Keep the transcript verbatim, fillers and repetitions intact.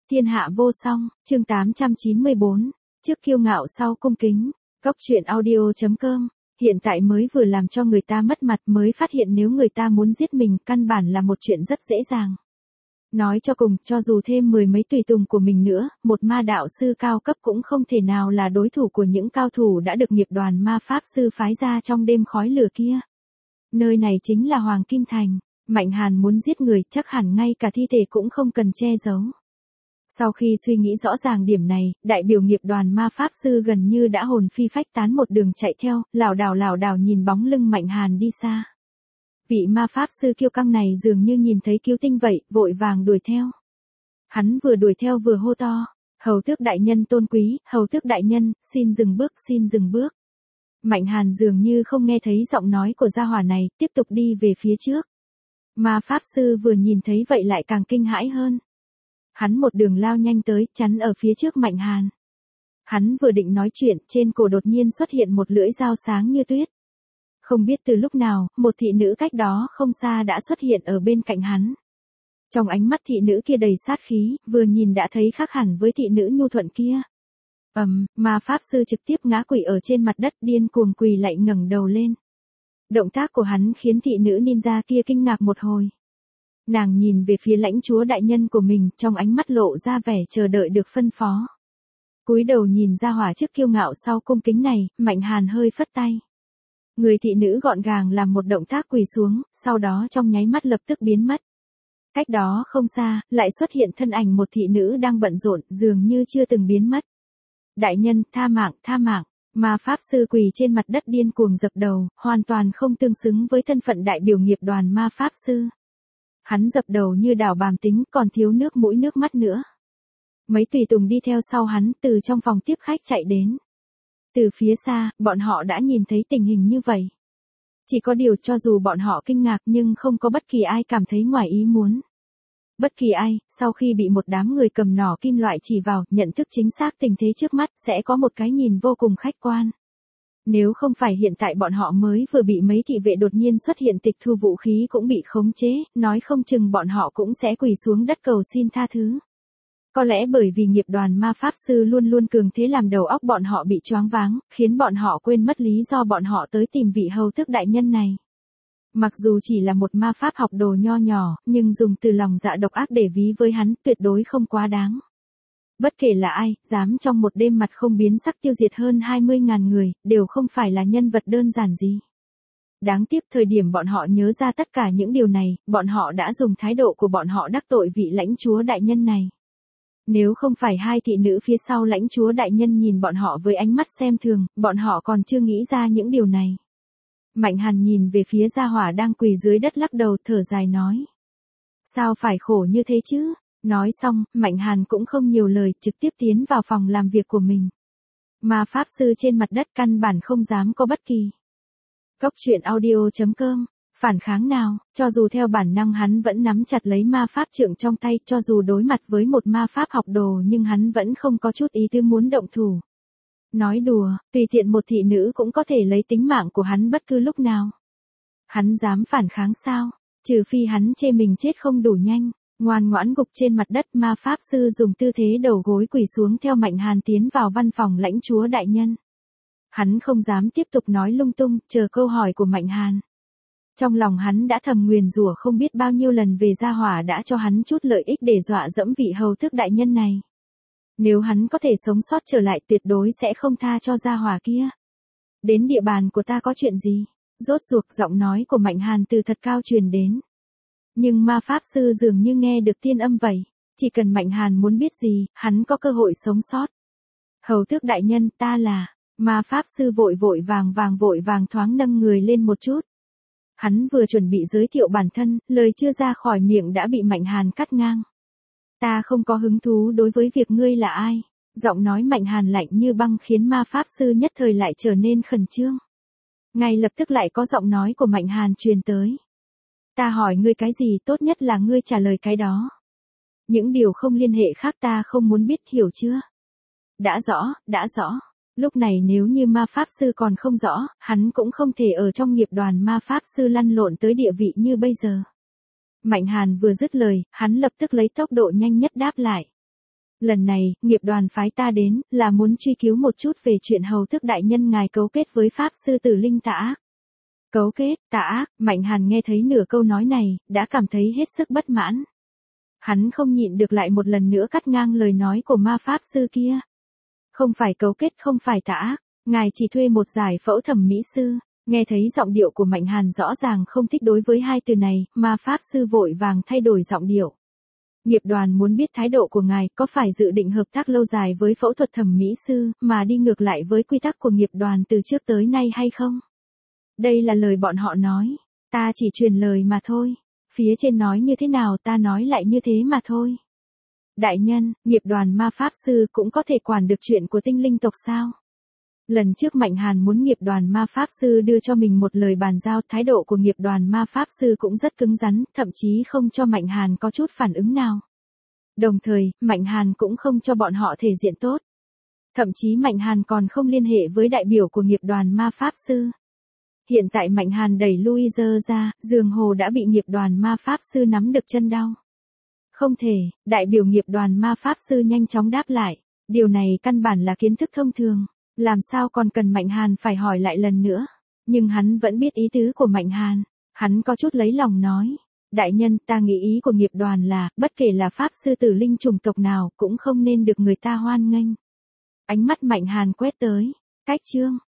Thiên hạ vô song, chương tám trăm chín mươi bốn, trước kiêu ngạo sau cung kính, Cốc truyện audio chấm com, hiện tại mới vừa làm cho người ta mất mặt mới phát hiện nếu người ta muốn giết mình căn bản là một chuyện rất dễ dàng. Nói cho cùng, cho dù thêm mười mấy tùy tùng của mình nữa, một ma đạo sư cao cấp cũng không thể nào là đối thủ của những cao thủ đã được nghiệp đoàn ma pháp sư phái ra trong đêm khói lửa kia. Nơi này chính là Hoàng Kim Thành, Mạnh Hàn muốn giết người chắc hẳn ngay cả thi thể cũng không cần che giấu. Sau khi suy nghĩ rõ ràng điểm này, đại biểu nghiệp đoàn ma pháp sư gần như đã hồn phi phách tán một đường chạy theo, lảo đảo lảo đảo nhìn bóng lưng Mạnh Hàn đi xa. Vị ma pháp sư kiêu căng này dường như nhìn thấy cứu tinh vậy, vội vàng đuổi theo. Hắn vừa đuổi theo vừa hô to, hầu tước đại nhân tôn quý, hầu tước đại nhân, xin dừng bước, xin dừng bước. Mạnh Hàn dường như không nghe thấy giọng nói của gia hỏa này, tiếp tục đi về phía trước. Ma pháp sư vừa nhìn thấy vậy lại càng kinh hãi hơn. Hắn một đường lao nhanh tới, chắn ở phía trước Mạnh Hàn. Hắn vừa định nói chuyện, trên cổ đột nhiên xuất hiện một lưỡi dao sáng như tuyết. Không biết từ lúc nào, một thị nữ cách đó không xa đã xuất hiện ở bên cạnh hắn. Trong ánh mắt thị nữ kia đầy sát khí, vừa nhìn đã thấy khác hẳn với thị nữ nhu thuận kia. Ầm, um, ma pháp sư trực tiếp ngã quỵ ở trên mặt đất, điên cuồng quỳ lại ngẩng đầu lên. Động tác của hắn khiến thị nữ ninja kia kinh ngạc một hồi. Nàng nhìn về phía lãnh chúa đại nhân của mình, trong ánh mắt lộ ra vẻ chờ đợi được phân phó. Cúi đầu nhìn ra hỏa trước kiêu ngạo sau cung kính này, Mạnh Hàn hơi phất tay. Người thị nữ gọn gàng làm một động tác quỳ xuống, sau đó trong nháy mắt lập tức biến mất. Cách đó không xa, lại xuất hiện thân ảnh một thị nữ đang bận rộn, dường như chưa từng biến mất. Đại nhân, tha mạng, tha mạng. Ma pháp sư quỳ trên mặt đất điên cuồng dập đầu, hoàn toàn không tương xứng với thân phận đại biểu nghiệp đoàn ma pháp sư. Hắn dập đầu như đảo bàm tính, còn thiếu nước mũi nước mắt nữa. Mấy tùy tùng đi theo sau hắn, từ trong phòng tiếp khách chạy đến. Từ phía xa, bọn họ đã nhìn thấy tình hình như vậy. Chỉ có điều cho dù bọn họ kinh ngạc nhưng không có bất kỳ ai cảm thấy ngoài ý muốn. Bất kỳ ai, sau khi bị một đám người cầm nỏ kim loại chỉ vào, nhận thức chính xác tình thế trước mắt, sẽ có một cái nhìn vô cùng khách quan. Nếu không phải hiện tại bọn họ mới vừa bị mấy thị vệ đột nhiên xuất hiện tịch thu vũ khí cũng bị khống chế, nói không chừng bọn họ cũng sẽ quỳ xuống đất cầu xin tha thứ. Có lẽ bởi vì nghiệp đoàn ma pháp sư luôn luôn cường thế làm đầu óc bọn họ bị choáng váng, khiến bọn họ quên mất lý do bọn họ tới tìm vị hầu tước đại nhân này. Mặc dù chỉ là một ma pháp học đồ nho nhỏ, nhưng dùng từ lòng dạ độc ác để ví với hắn tuyệt đối không quá đáng. Bất kể là ai, dám trong một đêm mặt không biến sắc tiêu diệt hơn hai mươi nghìn người, đều không phải là nhân vật đơn giản gì. Đáng tiếc thời điểm bọn họ nhớ ra tất cả những điều này, bọn họ đã dùng thái độ của bọn họ đắc tội vị lãnh chúa đại nhân này. Nếu không phải hai thị nữ phía sau lãnh chúa đại nhân nhìn bọn họ với ánh mắt xem thường, bọn họ còn chưa nghĩ ra những điều này. Mạnh Hàn nhìn về phía gia hỏa đang quỳ dưới đất lắc đầu thở dài nói. Sao phải khổ như thế chứ? Nói xong, Mạnh Hàn cũng không nhiều lời, trực tiếp tiến vào phòng làm việc của mình. Ma pháp sư trên mặt đất căn bản không dám có bất kỳ. Cốc truyện audio chấm com, phản kháng nào, cho dù theo bản năng hắn vẫn nắm chặt lấy ma pháp trượng trong tay, cho dù đối mặt với một ma pháp học đồ nhưng hắn vẫn không có chút ý tư muốn động thủ. Nói đùa, tùy tiện một thị nữ cũng có thể lấy tính mạng của hắn bất cứ lúc nào. Hắn dám phản kháng sao? Trừ phi hắn chê mình chết không đủ nhanh. Ngoan ngoãn gục trên mặt đất, ma pháp sư dùng tư thế đầu gối quỳ xuống theo Mạnh Hàn tiến vào văn phòng lãnh chúa đại nhân. Hắn không dám tiếp tục nói lung tung, chờ câu hỏi của Mạnh Hàn. Trong lòng hắn đã thầm nguyền rủa không biết bao nhiêu lần về gia hỏa đã cho hắn chút lợi ích để dọa dẫm vị hầu tước đại nhân này. Nếu hắn có thể sống sót trở lại tuyệt đối sẽ không tha cho gia hỏa kia. Đến địa bàn của ta có chuyện gì? Rốt ruột giọng nói của Mạnh Hàn từ thật cao truyền đến. Nhưng ma pháp sư dường như nghe được tiên âm vậy, chỉ cần Mạnh Hàn muốn biết gì, hắn có cơ hội sống sót. Hầu tước đại nhân, ta là, ma pháp sư vội vội vàng vàng vội vàng thoáng nâng người lên một chút. Hắn vừa chuẩn bị giới thiệu bản thân, lời chưa ra khỏi miệng đã bị Mạnh Hàn cắt ngang. Ta không có hứng thú đối với việc ngươi là ai. Giọng nói Mạnh Hàn lạnh như băng khiến ma pháp sư nhất thời lại trở nên khẩn trương. Ngay lập tức lại có giọng nói của Mạnh Hàn truyền tới. Ta hỏi ngươi cái gì, tốt nhất là ngươi trả lời cái đó. Những điều không liên hệ khác ta không muốn biết, hiểu chưa? Đã rõ, đã rõ. Lúc này nếu như ma pháp sư còn không rõ, hắn cũng không thể ở trong nghiệp đoàn ma pháp sư lăn lộn tới địa vị như bây giờ. Mạnh Hàn vừa dứt lời, hắn lập tức lấy tốc độ nhanh nhất đáp lại. Lần này, nghiệp đoàn phái ta đến, là muốn truy cứu một chút về chuyện hầu thức đại nhân ngài cấu kết với Pháp Sư Tử Linh tà ác. Cấu kết, tà ác, Mạnh Hàn nghe thấy nửa câu nói này, đã cảm thấy hết sức bất mãn. Hắn không nhịn được lại một lần nữa cắt ngang lời nói của ma Pháp Sư kia. Không phải cấu kết, không phải tà ác, ngài chỉ thuê một giải phẫu thẩm mỹ sư. Nghe thấy giọng điệu của Mạnh Hàn rõ ràng không thích đối với hai từ này, ma Pháp Sư vội vàng thay đổi giọng điệu. Nghiệp đoàn muốn biết thái độ của ngài có phải dự định hợp tác lâu dài với phẫu thuật thẩm mỹ sư, mà đi ngược lại với quy tắc của nghiệp đoàn từ trước tới nay hay không? Đây là lời bọn họ nói, ta chỉ truyền lời mà thôi, phía trên nói như thế nào ta nói lại như thế mà thôi. Đại nhân, nghiệp đoàn ma Pháp Sư cũng có thể quản được chuyện của tinh linh tộc sao? Lần trước Mạnh Hàn muốn nghiệp đoàn ma Pháp Sư đưa cho mình một lời bàn giao, thái độ của nghiệp đoàn ma Pháp Sư cũng rất cứng rắn, thậm chí không cho Mạnh Hàn có chút phản ứng nào. Đồng thời, Mạnh Hàn cũng không cho bọn họ thể diện tốt. Thậm chí Mạnh Hàn còn không liên hệ với đại biểu của nghiệp đoàn ma Pháp Sư. Hiện tại Mạnh Hàn đẩy Louise ra, dường hồ đã bị nghiệp đoàn ma Pháp Sư nắm được chân đau. Không thể, đại biểu nghiệp đoàn ma Pháp Sư nhanh chóng đáp lại. Điều này căn bản là kiến thức thông thường. Làm sao còn cần Mạnh Hàn phải hỏi lại lần nữa. Nhưng hắn vẫn biết ý tứ của Mạnh Hàn. Hắn có chút lấy lòng nói. Đại nhân, ta nghĩ ý của nghiệp đoàn là, bất kể là Pháp Sư Tử Linh chủng tộc nào, cũng không nên được người ta hoan nghênh. Ánh mắt Mạnh Hàn quét tới. Cách chương.